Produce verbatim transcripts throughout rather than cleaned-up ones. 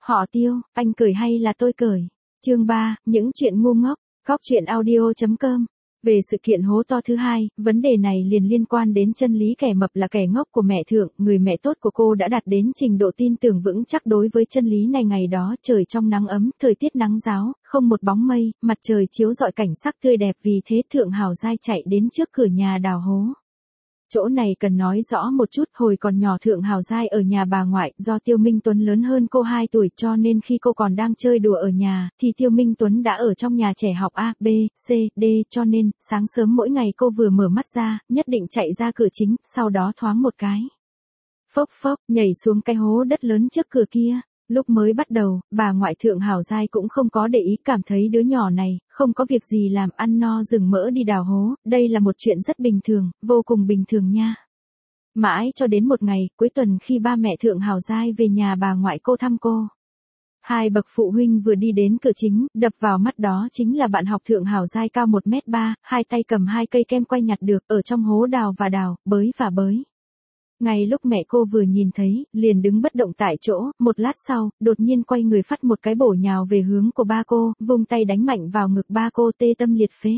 Họ Tiêu, anh cười hay là tôi cười? Chương ba, những chuyện ngu ngốc, góc truyện audio chấm com. Về sự kiện hố to thứ hai, vấn đề này liền liên quan đến chân lý kẻ mập là kẻ ngốc của mẹ Thượng, người mẹ tốt của cô đã đạt đến trình độ tin tưởng vững chắc đối với chân lý này. Ngày đó trời trong nắng ấm, thời tiết nắng ráo, không một bóng mây, mặt trời chiếu rọi cảnh sắc tươi đẹp, vì thế Thượng Hào Giai chạy đến trước cửa nhà đào hố. Chỗ này cần nói rõ một chút, hồi còn nhỏ Thượng Hào Giai ở nhà bà ngoại, do Tiêu Minh Tuấn lớn hơn cô hai tuổi cho nên khi cô còn đang chơi đùa ở nhà, thì Tiêu Minh Tuấn đã ở trong nhà trẻ học A, B, C, D, cho nên, sáng sớm mỗi ngày cô vừa mở mắt ra, nhất định chạy ra cửa chính, sau đó thoáng một cái. Phốc phốc, nhảy xuống cái hố đất lớn trước cửa kia. Lúc mới bắt đầu, bà ngoại Thượng Hào Giai cũng không có để ý, cảm thấy đứa nhỏ này, không có việc gì làm, ăn no rừng mỡ đi đào hố, đây là một chuyện rất bình thường, vô cùng bình thường nha. Mãi cho đến một ngày, cuối tuần khi ba mẹ Thượng Hào Giai về nhà bà ngoại cô thăm cô. Hai bậc phụ huynh vừa đi đến cửa chính, đập vào mắt đó chính là bạn học Thượng Hào Giai cao một mét ba, hai tay cầm hai cây kem quay nhặt được, ở trong hố đào và đào, bới và bới. Ngay lúc mẹ cô vừa nhìn thấy, liền đứng bất động tại chỗ, một lát sau, đột nhiên quay người phát một cái bổ nhào về hướng của ba cô, vung tay đánh mạnh vào ngực ba cô tê tâm liệt phế.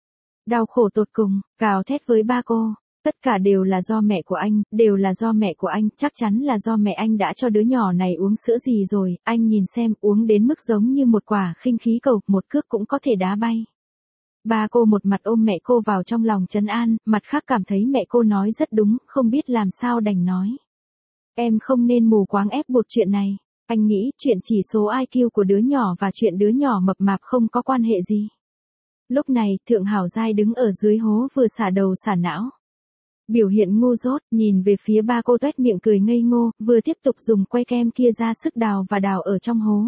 Đau khổ tột cùng, gào thét với ba cô, tất cả đều là do mẹ của anh, đều là do mẹ của anh, chắc chắn là do mẹ anh đã cho đứa nhỏ này uống sữa gì rồi, anh nhìn xem, uống đến mức giống như một quả khinh khí cầu, một cước cũng có thể đá bay. Ba cô một mặt ôm mẹ cô vào trong lòng trấn an, mặt khác cảm thấy mẹ cô nói rất đúng, không biết làm sao đành nói. Em không nên mù quáng ép buộc chuyện này. Anh nghĩ chuyện chỉ số i kiu của đứa nhỏ và chuyện đứa nhỏ mập mạp không có quan hệ gì. Lúc này, Thượng Hào Giai đứng ở dưới hố vừa xả đầu xả não. Biểu hiện ngu dốt, nhìn về phía ba cô tuét miệng cười ngây ngô, vừa tiếp tục dùng que kem kia ra sức đào và đào ở trong hố.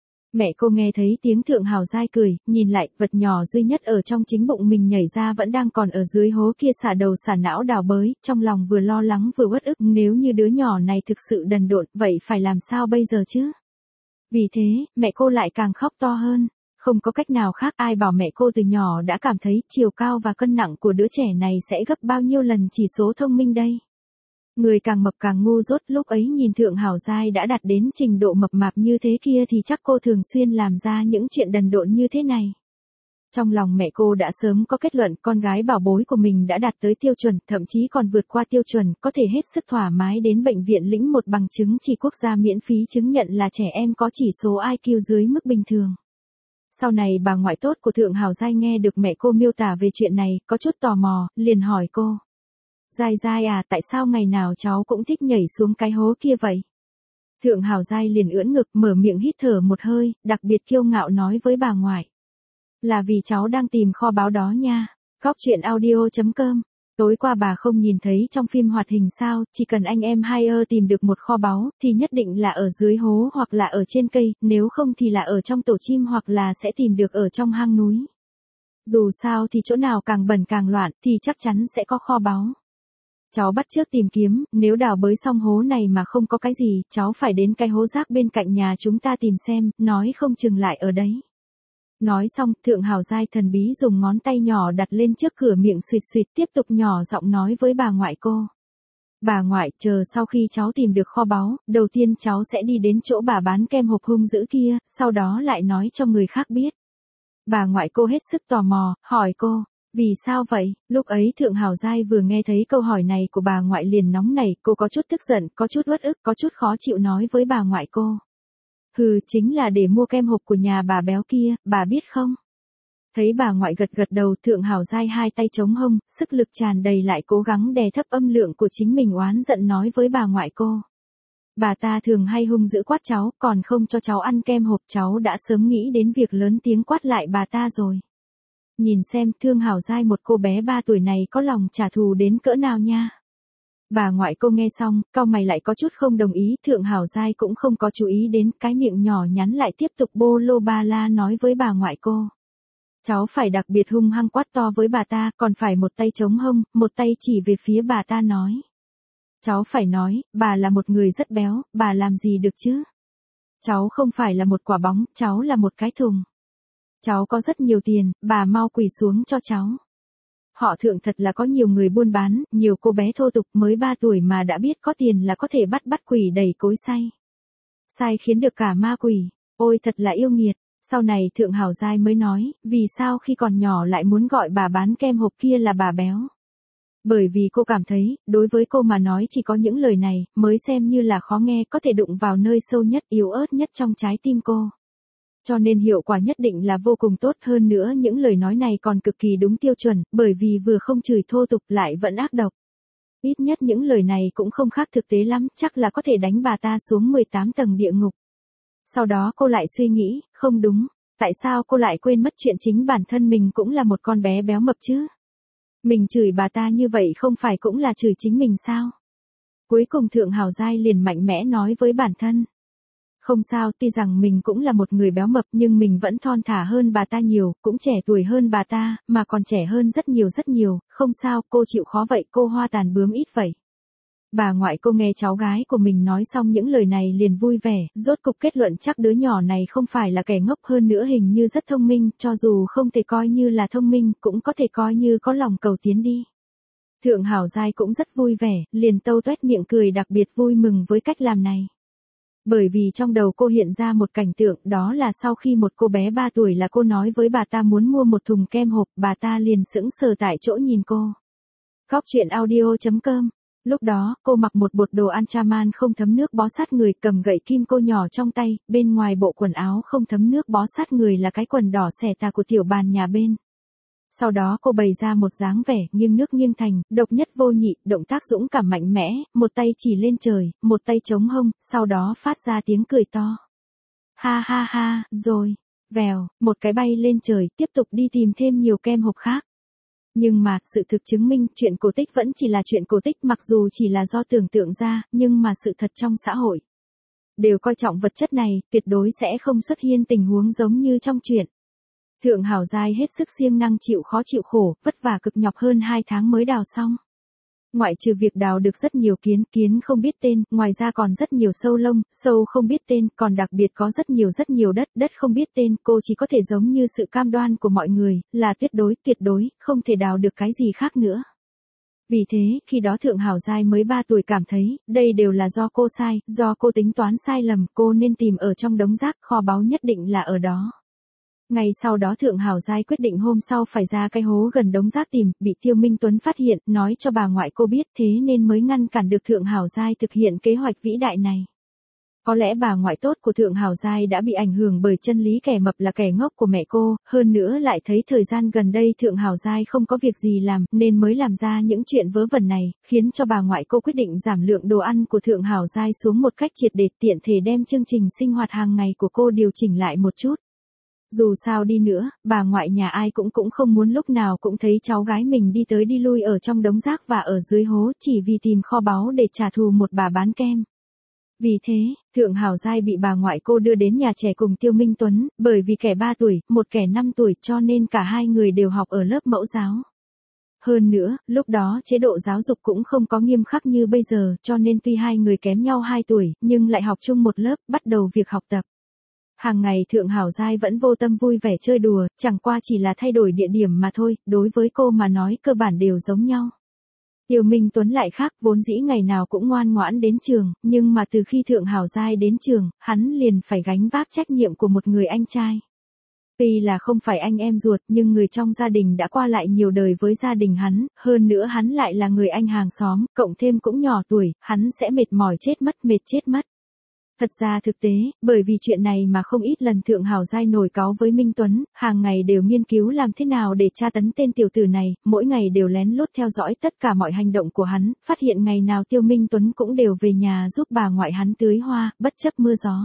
Mẹ cô nghe thấy tiếng Thượng Hào Giai cười, nhìn lại, vật nhỏ duy nhất ở trong chính bụng mình nhảy ra vẫn đang còn ở dưới hố kia xả đầu xả não đào bới, trong lòng vừa lo lắng vừa uất ức, nếu như đứa nhỏ này thực sự đần độn, vậy phải làm sao bây giờ chứ? Vì thế, mẹ cô lại càng khóc to hơn, không có cách nào khác, ai bảo mẹ cô từ nhỏ đã cảm thấy chiều cao và cân nặng của đứa trẻ này sẽ gấp bao nhiêu lần chỉ số thông minh đây. Người càng mập càng ngu dốt, lúc ấy nhìn Thượng Hào Giai đã đạt đến trình độ mập mạp như thế kia thì chắc cô thường xuyên làm ra những chuyện đần độn như thế này. Trong lòng mẹ cô đã sớm có kết luận con gái bảo bối của mình đã đạt tới tiêu chuẩn, thậm chí còn vượt qua tiêu chuẩn, có thể hết sức thoải mái đến bệnh viện lĩnh một bằng chứng chỉ quốc gia miễn phí chứng nhận là trẻ em có chỉ số i kiu dưới mức bình thường. Sau này bà ngoại tốt của Thượng Hào Giai nghe được mẹ cô miêu tả về chuyện này, có chút tò mò, liền hỏi cô. Giai Giai à, tại sao ngày nào cháu cũng thích nhảy xuống cái hố kia vậy? Thượng Hào Giai liền ưỡn ngực, mở miệng hít thở một hơi, đặc biệt kiêu ngạo nói với bà ngoại. Là vì cháu đang tìm kho báu đó nha. Góc truyện audio chấm com. Tối qua bà không nhìn thấy trong phim hoạt hình sao, chỉ cần anh em hai ơ tìm được một kho báu, thì nhất định là ở dưới hố hoặc là ở trên cây, nếu không thì là ở trong tổ chim hoặc là sẽ tìm được ở trong hang núi. Dù sao thì chỗ nào càng bẩn càng loạn, thì chắc chắn sẽ có kho báu. Cháu bắt chước tìm kiếm, nếu đào bới xong hố này mà không có cái gì, cháu phải đến cái hố rác bên cạnh nhà chúng ta tìm xem, nói không chừng lại ở đấy. Nói xong, Thượng Hào Giai thần bí dùng ngón tay nhỏ đặt lên trước cửa miệng suýt suýt tiếp tục nhỏ giọng nói với bà ngoại cô. Bà ngoại, chờ sau khi cháu tìm được kho báu, đầu tiên cháu sẽ đi đến chỗ bà bán kem hộp hung dữ kia, sau đó lại nói cho người khác biết. Bà ngoại cô hết sức tò mò, hỏi cô. Vì sao vậy? Lúc ấy Thượng Hào Giai vừa nghe thấy câu hỏi này của bà ngoại liền nóng nảy, cô có chút tức giận, có chút uất ức, có chút khó chịu nói với bà ngoại cô. Hừ, chính là để mua kem hộp của nhà bà béo kia, bà biết không? Thấy bà ngoại gật gật đầu, Thượng Hào Giai hai tay chống hông, sức lực tràn đầy lại cố gắng đè thấp âm lượng của chính mình oán giận nói với bà ngoại cô. Bà ta thường hay hung dữ quát cháu, còn không cho cháu ăn kem hộp, cháu đã sớm nghĩ đến việc lớn tiếng quát lại bà ta rồi. Nhìn xem Thượng Hào Giai một cô bé ba tuổi này có lòng trả thù đến cỡ nào nha. Bà ngoại cô nghe xong, cau mày lại có chút không đồng ý, Thượng Hào Giai cũng không có chú ý đến, cái miệng nhỏ nhắn lại tiếp tục bô lô ba la nói với bà ngoại cô. Cháu phải đặc biệt hung hăng quát to với bà ta, còn phải một tay chống hông, một tay chỉ về phía bà ta nói. Cháu phải nói, bà là một người rất béo, bà làm gì được chứ? Cháu không phải là một quả bóng, cháu là một cái thùng. Cháu có rất nhiều tiền, bà mau quỳ xuống cho cháu. Họ Thượng thật là có nhiều người buôn bán, nhiều cô bé thô tục mới ba tuổi mà đã biết có tiền là có thể bắt bắt quỷ đầy cối xay. sai khiến được cả ma quỷ, ôi thật là yêu nghiệt. Sau này Thượng Hảo Giai mới nói, vì sao khi còn nhỏ lại muốn gọi bà bán kem hộp kia là bà béo. Bởi vì cô cảm thấy, đối với cô mà nói chỉ có những lời này, mới xem như là khó nghe, có thể đụng vào nơi sâu nhất, yếu ớt nhất trong trái tim cô. Cho nên hiệu quả nhất định là vô cùng tốt, hơn nữa những lời nói này còn cực kỳ đúng tiêu chuẩn, bởi vì vừa không chửi thô tục lại vẫn ác độc. Ít nhất những lời này cũng không khác thực tế lắm, chắc là có thể đánh bà ta xuống mười tám tầng địa ngục. Sau đó cô lại suy nghĩ, không đúng, tại sao cô lại quên mất chuyện chính bản thân mình cũng là một con bé béo mập chứ? Mình chửi bà ta như vậy không phải cũng là chửi chính mình sao? Cuối cùng Thượng Hảo Giai liền mạnh mẽ nói với bản thân. Không sao, tuy rằng mình cũng là một người béo mập nhưng mình vẫn thon thả hơn bà ta nhiều, cũng trẻ tuổi hơn bà ta, mà còn trẻ hơn rất nhiều rất nhiều, không sao, cô chịu khó vậy, cô hoa tàn bướm ít vậy. Bà ngoại cô nghe cháu gái của mình nói xong những lời này liền vui vẻ, rốt cục kết luận chắc đứa nhỏ này không phải là kẻ ngốc, hơn nữa hình như rất thông minh, cho dù không thể coi như là thông minh, cũng có thể coi như có lòng cầu tiến đi. Thượng Hảo Giai cũng rất vui vẻ, liền tâu tuét miệng cười đặc biệt vui mừng với cách làm này. Bởi vì trong đầu cô hiện ra một cảnh tượng, đó là sau khi một cô bé ba tuổi là cô nói với bà ta muốn mua một thùng kem hộp, bà ta liền sững sờ tại chỗ nhìn cô. Góc truyện audio chấm com. Lúc đó, cô mặc một bột đồ Anchaman không thấm nước bó sát người, cầm gậy kim cô nhỏ trong tay, bên ngoài bộ quần áo không thấm nước bó sát người là cái quần đỏ xẻ tà của tiểu bàn nhà bên. Sau đó cô bày ra một dáng vẻ nghiêng nước nghiêng thành, độc nhất vô nhị, động tác dũng cảm mạnh mẽ, một tay chỉ lên trời, một tay chống hông, sau đó phát ra tiếng cười to. Ha ha ha, rồi, vèo, một cái bay lên trời, tiếp tục đi tìm thêm nhiều kem hộp khác. Nhưng mà, sự thực chứng minh, chuyện cổ tích vẫn chỉ là chuyện cổ tích, mặc dù chỉ là do tưởng tượng ra, nhưng mà sự thật trong xã hội đều coi trọng vật chất này, tuyệt đối sẽ không xuất hiện tình huống giống như trong truyện. Thượng Hảo Giai hết sức siêng năng chịu khó chịu khổ, vất vả cực nhọc hơn hai tháng mới đào xong. Ngoại trừ việc đào được rất nhiều kiến, kiến không biết tên, ngoài ra còn rất nhiều sâu lông, sâu không biết tên, còn đặc biệt có rất nhiều rất nhiều đất, đất không biết tên, cô chỉ có thể giống như sự cam đoan của mọi người, là tuyệt đối, tuyệt đối, không thể đào được cái gì khác nữa. Vì thế, khi đó Thượng Hảo Giai mới ba tuổi cảm thấy, đây đều là do cô sai, do cô tính toán sai lầm, cô nên tìm ở trong đống rác, kho báu nhất định là ở đó. Ngay sau đó Thượng Hảo Giai quyết định hôm sau phải ra cái hố gần đống rác tìm, bị Tiêu Minh Tuấn phát hiện, nói cho bà ngoại cô biết, thế nên mới ngăn cản được Thượng Hảo Giai thực hiện kế hoạch vĩ đại này. Có lẽ bà ngoại tốt của Thượng Hảo Giai đã bị ảnh hưởng bởi chân lý kẻ mập là kẻ ngốc của mẹ cô, hơn nữa lại thấy thời gian gần đây Thượng Hảo Giai không có việc gì làm, nên mới làm ra những chuyện vớ vẩn này, khiến cho bà ngoại cô quyết định giảm lượng đồ ăn của Thượng Hảo Giai xuống một cách triệt để, tiện thể đem chương trình sinh hoạt hàng ngày của cô điều chỉnh lại một chút. Dù sao đi nữa, bà ngoại nhà ai cũng cũng không muốn lúc nào cũng thấy cháu gái mình đi tới đi lui ở trong đống rác và ở dưới hố chỉ vì tìm kho báu để trả thù một bà bán kem. Vì thế, Thượng Hảo Giai bị bà ngoại cô đưa đến nhà trẻ cùng Tiêu Minh Tuấn, bởi vì kẻ ba tuổi, một kẻ năm tuổi cho nên cả hai người đều học ở lớp mẫu giáo. Hơn nữa, lúc đó chế độ giáo dục cũng không có nghiêm khắc như bây giờ, cho nên tuy hai người kém nhau hai tuổi, nhưng lại học chung một lớp, bắt đầu việc học tập. Hàng ngày Thượng Hảo Giai vẫn vô tâm vui vẻ chơi đùa, chẳng qua chỉ là thay đổi địa điểm mà thôi, đối với cô mà nói cơ bản đều giống nhau. Tiêu Minh Tuấn lại khác, vốn dĩ ngày nào cũng ngoan ngoãn đến trường, nhưng mà từ khi Thượng Hảo Giai đến trường, hắn liền phải gánh vác trách nhiệm của một người anh trai. Tuy là không phải anh em ruột, nhưng người trong gia đình đã qua lại nhiều đời với gia đình hắn, hơn nữa hắn lại là người anh hàng xóm, cộng thêm cũng nhỏ tuổi, hắn sẽ mệt mỏi chết mất, mệt chết mất. Thật ra thực tế, bởi vì chuyện này mà không ít lần Thượng Hảo Giai nổi cáu với Minh Tuấn, hàng ngày đều nghiên cứu làm thế nào để tra tấn tên tiểu tử này, mỗi ngày đều lén lút theo dõi tất cả mọi hành động của hắn, phát hiện ngày nào Tiêu Minh Tuấn cũng đều về nhà giúp bà ngoại hắn tưới hoa, bất chấp mưa gió.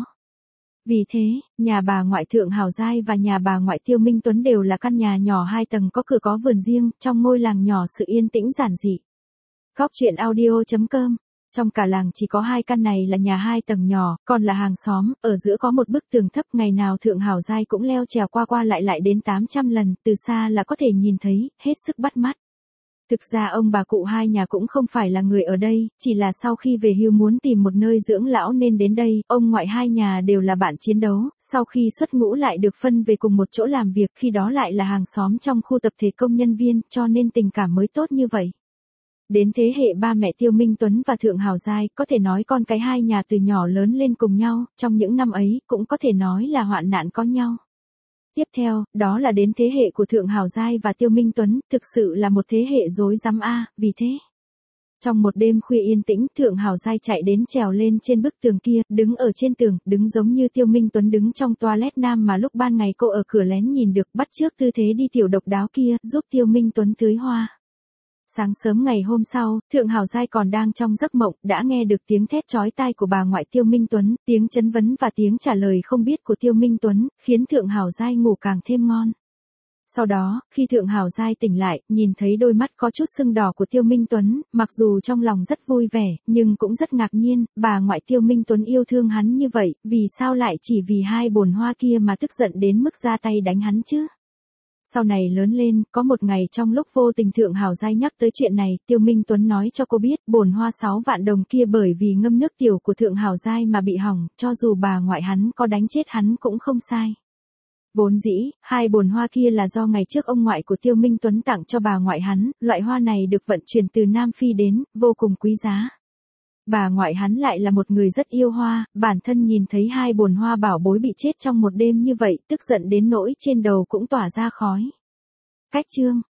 Vì thế, nhà bà ngoại Thượng Hảo Giai và nhà bà ngoại Tiêu Minh Tuấn đều là căn nhà nhỏ hai tầng có cửa có vườn riêng, trong ngôi làng nhỏ sự yên tĩnh giản dị. Góc truyện audio chấm com. Trong cả làng chỉ có hai căn này là nhà hai tầng nhỏ, còn là hàng xóm, ở giữa có một bức tường thấp, ngày nào Thượng Hảo Giai cũng leo trèo qua qua lại lại đến tám trăm lần, từ xa là có thể nhìn thấy, hết sức bắt mắt. Thực ra ông bà cụ hai nhà cũng không phải là người ở đây, chỉ là sau khi về hưu muốn tìm một nơi dưỡng lão nên đến đây, ông ngoại hai nhà đều là bạn chiến đấu, sau khi xuất ngũ lại được phân về cùng một chỗ làm việc, khi đó lại là hàng xóm trong khu tập thể công nhân viên, cho nên tình cảm mới tốt như vậy. Đến thế hệ ba mẹ Tiêu Minh Tuấn và Thượng Hào Giai, có thể nói con cái hai nhà từ nhỏ lớn lên cùng nhau, trong những năm ấy, cũng có thể nói là hoạn nạn có nhau. Tiếp theo, đó là đến thế hệ của Thượng Hào Giai và Tiêu Minh Tuấn, thực sự là một thế hệ rối rắm a, vì thế. Trong một đêm khuya yên tĩnh, Thượng Hào Giai chạy đến trèo lên trên bức tường kia, đứng ở trên tường, đứng giống như Tiêu Minh Tuấn đứng trong toilet nam mà lúc ban ngày cô ở cửa lén nhìn được, bắt chước tư thế đi tiểu độc đáo kia, giúp Tiêu Minh Tuấn tưới hoa. Sáng sớm ngày hôm sau, Thượng Hào Giai còn đang trong giấc mộng, đã nghe được tiếng thét chói tai của bà ngoại Tiêu Minh Tuấn, tiếng chất vấn và tiếng trả lời không biết của Tiêu Minh Tuấn, khiến Thượng Hào Giai ngủ càng thêm ngon. Sau đó, khi Thượng Hào Giai tỉnh lại, nhìn thấy đôi mắt có chút sưng đỏ của Tiêu Minh Tuấn, mặc dù trong lòng rất vui vẻ, nhưng cũng rất ngạc nhiên, bà ngoại Tiêu Minh Tuấn yêu thương hắn như vậy, vì sao lại chỉ vì hai bồn hoa kia mà tức giận đến mức ra tay đánh hắn chứ? Sau này lớn lên, có một ngày trong lúc vô tình Thượng Hào Giai nhắc tới chuyện này, Tiêu Minh Tuấn nói cho cô biết, bồn hoa sáu vạn đồng kia bởi vì ngâm nước tiểu của Thượng Hào Giai mà bị hỏng, cho dù bà ngoại hắn có đánh chết hắn cũng không sai. Vốn dĩ, hai bồn hoa kia là do ngày trước ông ngoại của Tiêu Minh Tuấn tặng cho bà ngoại hắn, loại hoa này được vận chuyển từ Nam Phi đến, vô cùng quý giá. Bà ngoại hắn lại là một người rất yêu hoa, bản thân nhìn thấy hai bồn hoa bảo bối bị chết trong một đêm như vậy, tức giận đến nỗi trên đầu cũng tỏa ra khói. Cách chương